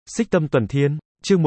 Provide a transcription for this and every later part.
Xích Tâm Tuần Thiên, chương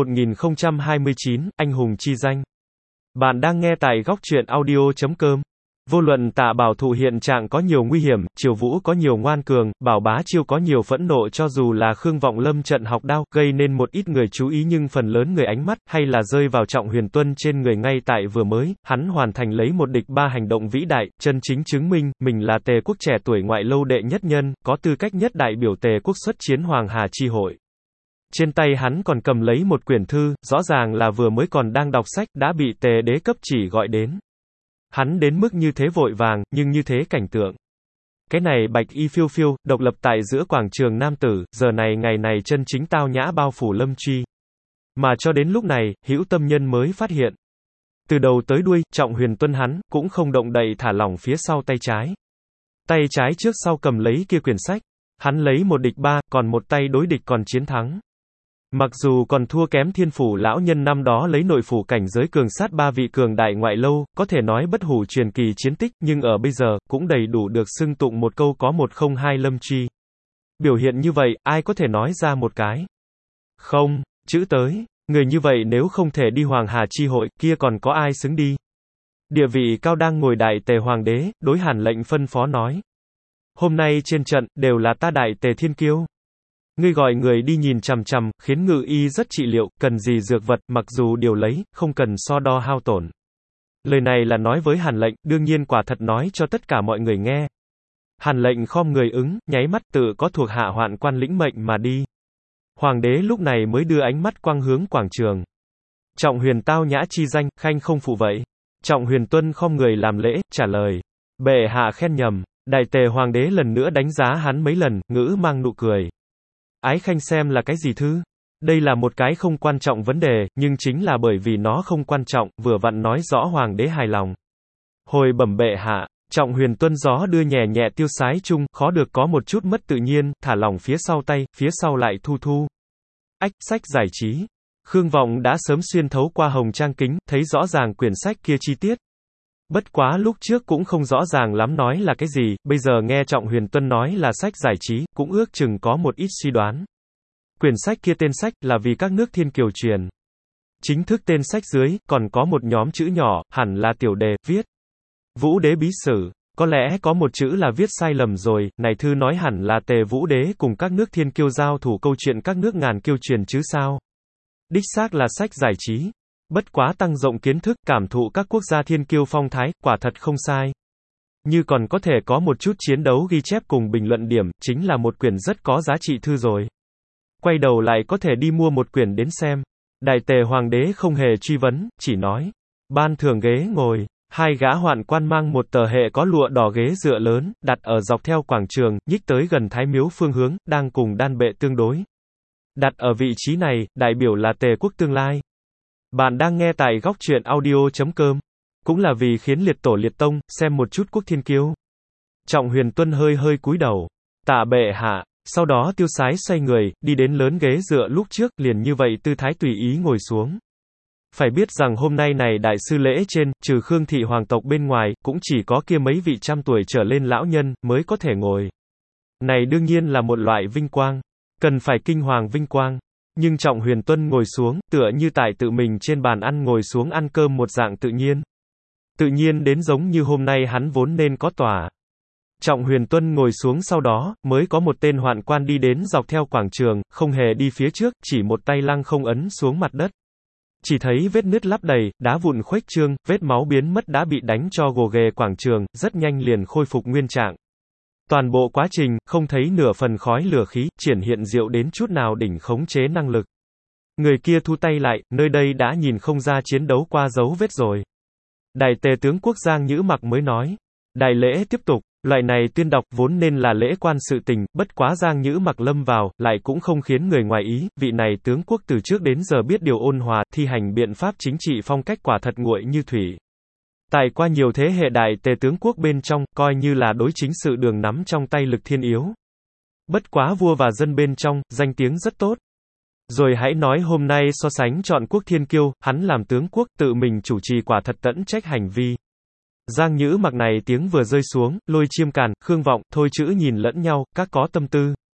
1029, Anh hùng chi danh. Bạn đang nghe tại góc truyện audio.com. Vô luận Tạ Bảo Thụ hiện trạng có nhiều nguy hiểm, Triều Vũ có nhiều ngoan cường, Bảo Bá Chiêu có nhiều phẫn nộ, cho dù là Khương Vọng Lâm trận học đao, gây nên một ít người chú ý nhưng phần lớn người ánh mắt, hay là rơi vào Trọng Huyền Tuân trên người ngay tại vừa mới, hắn hoàn thành lấy một địch ba hành động vĩ đại, chân chính chứng minh, mình là Tề quốc trẻ tuổi ngoại lâu đệ nhất nhân, có tư cách nhất đại biểu Tề quốc xuất chiến Hoàng Hà chi hội. Trên tay hắn còn cầm lấy một quyển thư, rõ ràng là vừa mới còn đang đọc sách, đã bị Tề đế cấp chỉ gọi đến. Hắn đến mức như thế vội vàng, nhưng như thế cảnh tượng. Cái này bạch y phiêu phiêu, độc lập tại giữa quảng trường nam tử, giờ này ngày này chân chính tao nhã bao phủ Lâm Truy. Mà cho đến lúc này, hữu tâm nhân mới phát hiện. Từ đầu tới đuôi, Trọng Huyền Tuân hắn, cũng không động đậy thả lỏng phía sau tay trái. Tay trái trước sau cầm lấy kia quyển sách. Hắn lấy một địch ba, còn một tay đối địch còn chiến thắng. Mặc dù còn thua kém Thiên Phủ lão nhân năm đó lấy nội phủ cảnh giới cường sát ba vị cường đại ngoại lâu, có thể nói bất hủ truyền kỳ chiến tích, nhưng ở bây giờ, cũng đầy đủ được xưng tụng một câu có 102 Lâm Truy. Biểu hiện như vậy, ai có thể nói ra một cái? Không, chữ tới, người như vậy nếu không thể đi Hoàng Hà chi hội, kia còn có ai xứng đi? Địa vị cao đang ngồi đại Tề Hoàng đế, đối Hàn lệnh phân phó nói. Hôm nay trên trận, đều là ta đại Tề Thiên Kiêu. Ngươi gọi người đi nhìn chằm chằm, khiến ngự y rất trị liệu, cần gì dược vật, mặc dù điều lấy, không cần so đo hao tổn. Lời này là nói với Hàn lệnh, đương nhiên quả thật nói cho tất cả mọi người nghe. Hàn lệnh khom người ứng, nháy mắt tự có thuộc hạ hoạn quan lĩnh mệnh mà đi. Hoàng đế lúc này mới đưa ánh mắt quang hướng quảng trường. Trọng Huyền tao nhã chi danh, khanh không phụ vậy. Trọng Huyền Tuân khom người làm lễ, trả lời. Bệ hạ khen nhầm. Đại Tề Hoàng đế lần nữa đánh giá hắn mấy lần, ngữ mang nụ cười. Ái khanh xem là cái gì thứ? Đây là một cái không quan trọng vấn đề, nhưng chính là bởi vì nó không quan trọng, vừa vặn nói rõ Hoàng đế hài lòng. Hồi bẩm bệ hạ, Trọng Huyền Tuân gió đưa nhẹ nhẹ tiêu sái chung, khó được có một chút mất tự nhiên, thả lỏng phía sau tay, phía sau lại thu thu. Ách, sách giải trí. Khương Vọng đã sớm xuyên thấu qua hồng trang kính, thấy rõ ràng quyển sách kia chi tiết. Bất quá lúc trước cũng không rõ ràng lắm nói là cái gì, bây giờ nghe Trọng Huyền Tuân nói là sách giải trí, cũng ước chừng có một ít suy đoán. Quyển sách kia tên sách là vì các nước thiên kiều truyền. Chính thức tên sách dưới, còn có một nhóm chữ nhỏ, hẳn là tiểu đề, viết. Vũ đế bí sử, có lẽ có một chữ là viết sai lầm rồi, này thư nói hẳn là Tề Vũ đế cùng các nước thiên kiêu giao thủ câu chuyện các nước ngàn kiêu truyền chứ sao. Đích xác là sách giải trí. Bất quá tăng rộng kiến thức, cảm thụ các quốc gia thiên kiêu phong thái, quả thật không sai. Như còn có thể có một chút chiến đấu ghi chép cùng bình luận điểm, chính là một quyển rất có giá trị thư rồi. Quay đầu lại có thể đi mua một quyển đến xem. Đại Tề Hoàng đế không hề truy vấn, chỉ nói. Ban thưởng ghế ngồi, hai gã hoạn quan mang một tờ hệ có lụa đỏ ghế dựa lớn, đặt ở dọc theo quảng trường, nhích tới gần Thái Miếu phương hướng, đang cùng đan bệ tương đối. Đặt ở vị trí này, đại biểu là Tề quốc tương lai. Bạn đang nghe tại góc truyện audio.com. Cũng là vì khiến liệt tổ liệt tông, xem một chút quốc thiên kiêu. Trọng Huyền Tuân hơi hơi cúi đầu. Tạ bệ hạ, sau đó tiêu sái xoay người, đi đến lớn ghế dựa lúc trước, liền như vậy tư thái tùy ý ngồi xuống. Phải biết rằng hôm nay này đại sư lễ trên, trừ Khương thị hoàng tộc bên ngoài, cũng chỉ có kia mấy vị trăm tuổi trở lên lão nhân, mới có thể ngồi. Này đương nhiên là một loại vinh quang. Cần phải kinh hoàng vinh quang. Nhưng Trọng Huyền Tuân ngồi xuống, tựa như tại tự mình trên bàn ăn ngồi xuống ăn cơm một dạng tự nhiên. Tự nhiên đến giống như hôm nay hắn vốn nên có tòa. Trọng Huyền Tuân ngồi xuống sau đó, mới có một tên hoạn quan đi đến dọc theo quảng trường, không hề đi phía trước, chỉ một tay lăng không ấn xuống mặt đất. Chỉ thấy vết nứt lắp đầy, đá vụn khuếch trương, vết máu biến mất đã bị đánh cho gồ ghề quảng trường, rất nhanh liền khôi phục nguyên trạng. Toàn bộ quá trình, không thấy nửa phần khói lửa khí, triển hiện diệu đến chút nào đỉnh khống chế năng lực. Người kia thu tay lại, nơi đây đã nhìn không ra chiến đấu qua dấu vết rồi. Đại Tề tướng quốc Giang Nhữ Mặc mới nói. Đại lễ tiếp tục, loại này tuyên đọc vốn nên là lễ quan sự tình, bất quá Giang Nhữ Mặc lâm vào, lại cũng không khiến người ngoài ý, vị này tướng quốc từ trước đến giờ biết điều ôn hòa, thi hành biện pháp chính trị phong cách quả thật nguội như thủy. Tại qua nhiều thế hệ đại Tề tướng quốc bên trong, coi như là đối chính sự đường nắm trong tay lực thiên yếu. Bất quá vua và dân bên trong, danh tiếng rất tốt. Rồi hãy nói hôm nay so sánh chọn quốc thiên kiêu, hắn làm tướng quốc, tự mình chủ trì quả thật tẫn trách hành vi. Giang Nhữ Mặc này tiếng vừa rơi xuống, Lôi Chiêm Càn, Khương Vọng, Thôi Chữ nhìn lẫn nhau, các có tâm tư.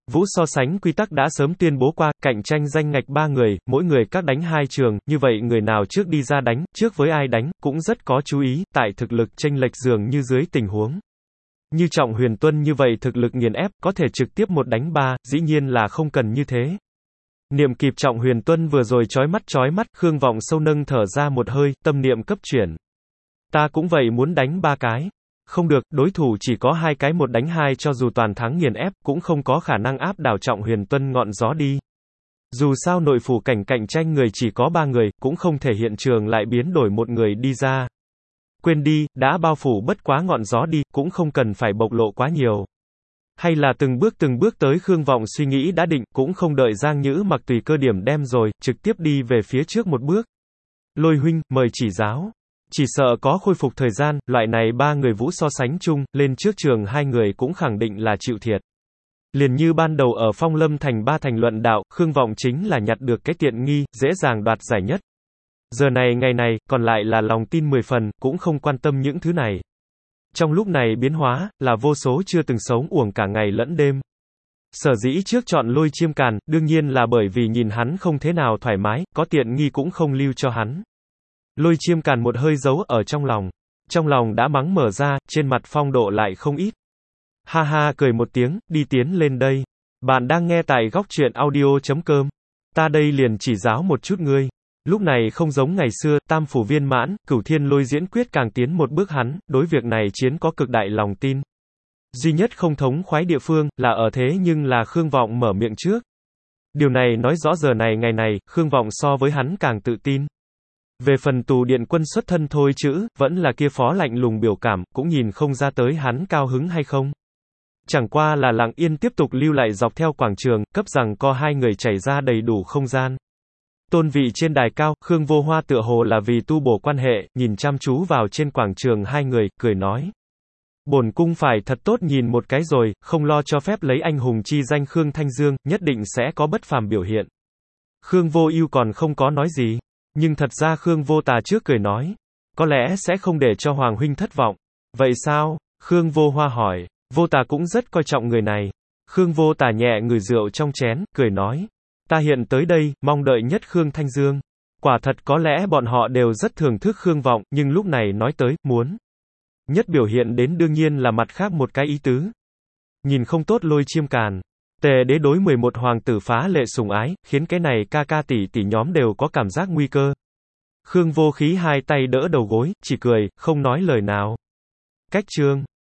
Vũ so sánh quy tắc đã sớm tuyên bố qua, cạnh tranh danh ngạch 3 người, mỗi người các đánh 2 trường, như vậy người nào trước đi ra đánh, trước với ai đánh, cũng rất có chú ý, tại thực lực chênh lệch dường như dưới tình huống như Trọng Huyền Tuân như vậy thực lực nghiền ép, có thể trực tiếp 1 đánh 3, dĩ nhiên là không cần như thế. Niệm kịp Trọng Huyền Tuân vừa rồi chói mắt, Khương Vọng sâu nâng thở ra một hơi, tâm niệm cấp chuyển. Ta cũng vậy muốn đánh 3 cái. Không được, đối thủ chỉ có 2 cái 1 đánh 2 cho dù toàn thắng nghiền ép, cũng không có khả năng áp đảo Trọng Huyền Tuân ngọn gió đi. Dù sao nội phủ cảnh cạnh tranh người chỉ có 3 người, cũng không thể hiện trường lại biến đổi một người đi ra. Quên đi, đã bao phủ bất quá ngọn gió đi, cũng không cần phải bộc lộ quá nhiều. Hay là từng bước tới Khương Vọng suy nghĩ đã định, cũng không đợi Giang Nhữ Mặc tùy cơ điểm đem rồi, trực tiếp đi về phía trước một bước. Lôi huynh, mời chỉ giáo. Chỉ sợ có khôi phục thời gian, loại này 3 người Vũ so sánh chung, lên trước trường 2 người cũng khẳng định là chịu thiệt. Liền như ban đầu ở Phong Lâm Thành 3 thành luận đạo, Khương Vọng chính là nhặt được cái tiện nghi, dễ dàng đoạt giải nhất. Giờ này ngày này, còn lại là lòng tin 10 phần, cũng không quan tâm những thứ này. Trong lúc này biến hóa, là vô số chưa từng sống uổng cả ngày lẫn đêm. Sở dĩ trước chọn Lôi Chiêm Càn, đương nhiên là bởi vì nhìn hắn không thế nào thoải mái, có tiện nghi cũng không lưu cho hắn. Lôi Chiêm Càn một hơi giấu ở trong lòng đã mắng mở ra, trên mặt phong độ lại không ít. Ha ha cười một tiếng, đi tiến lên đây. Bạn đang nghe tại góc truyện audio.com. Ta đây liền chỉ giáo một chút ngươi. Lúc này không giống ngày xưa, tam phủ viên mãn, Cửu Thiên Lôi diễn quyết càng tiến một bước hắn, đối việc này chiến có cực đại lòng tin. Duy nhất không thống khoái địa phương, là ở thế nhưng là Khương Vọng mở miệng trước. Điều này nói rõ giờ này ngày này, Khương Vọng so với hắn càng tự tin. Về phần Tù Điện Quân xuất thân thôi chữ, vẫn là kia phó lạnh lùng biểu cảm, cũng nhìn không ra tới hắn cao hứng hay không. Chẳng qua là lặng yên tiếp tục lưu lại dọc theo quảng trường, cấp rằng có 2 người chảy ra đầy đủ không gian. Tôn vị trên đài cao, Khương Vô Hoa tựa hồ là vì tu bổ quan hệ, nhìn chăm chú vào trên quảng trường 2 người, cười nói. Bổn cung phải thật tốt nhìn một cái rồi, không lo cho phép lấy anh hùng chi danh Khương Thanh Dương, nhất định sẽ có bất phàm biểu hiện. Khương Vô Ưu còn không có nói gì, nhưng thật ra Khương Vô Tà trước cười nói. Có lẽ sẽ không để cho Hoàng huynh thất vọng. Vậy sao? Khương Vô Hoa hỏi. Vô Tà cũng rất coi trọng người này. Khương Vô Tà nhẹ ngửi rượu trong chén, cười nói. Ta hiện tới đây, mong đợi nhất Khương Thanh Dương. Quả thật có lẽ bọn họ đều rất thưởng thức Khương Vọng, nhưng lúc này nói tới, muốn nhất biểu hiện đến đương nhiên là mặt khác một cái ý tứ. Nhìn không tốt Lôi Chiêm Càn. Tề đế đối 11 hoàng tử phá lệ sủng ái, khiến cái này ca ca tỷ tỷ nhóm đều có cảm giác nguy cơ. Khương Vô Khí 2 tay đỡ đầu gối, chỉ cười, không nói lời nào. Cách chương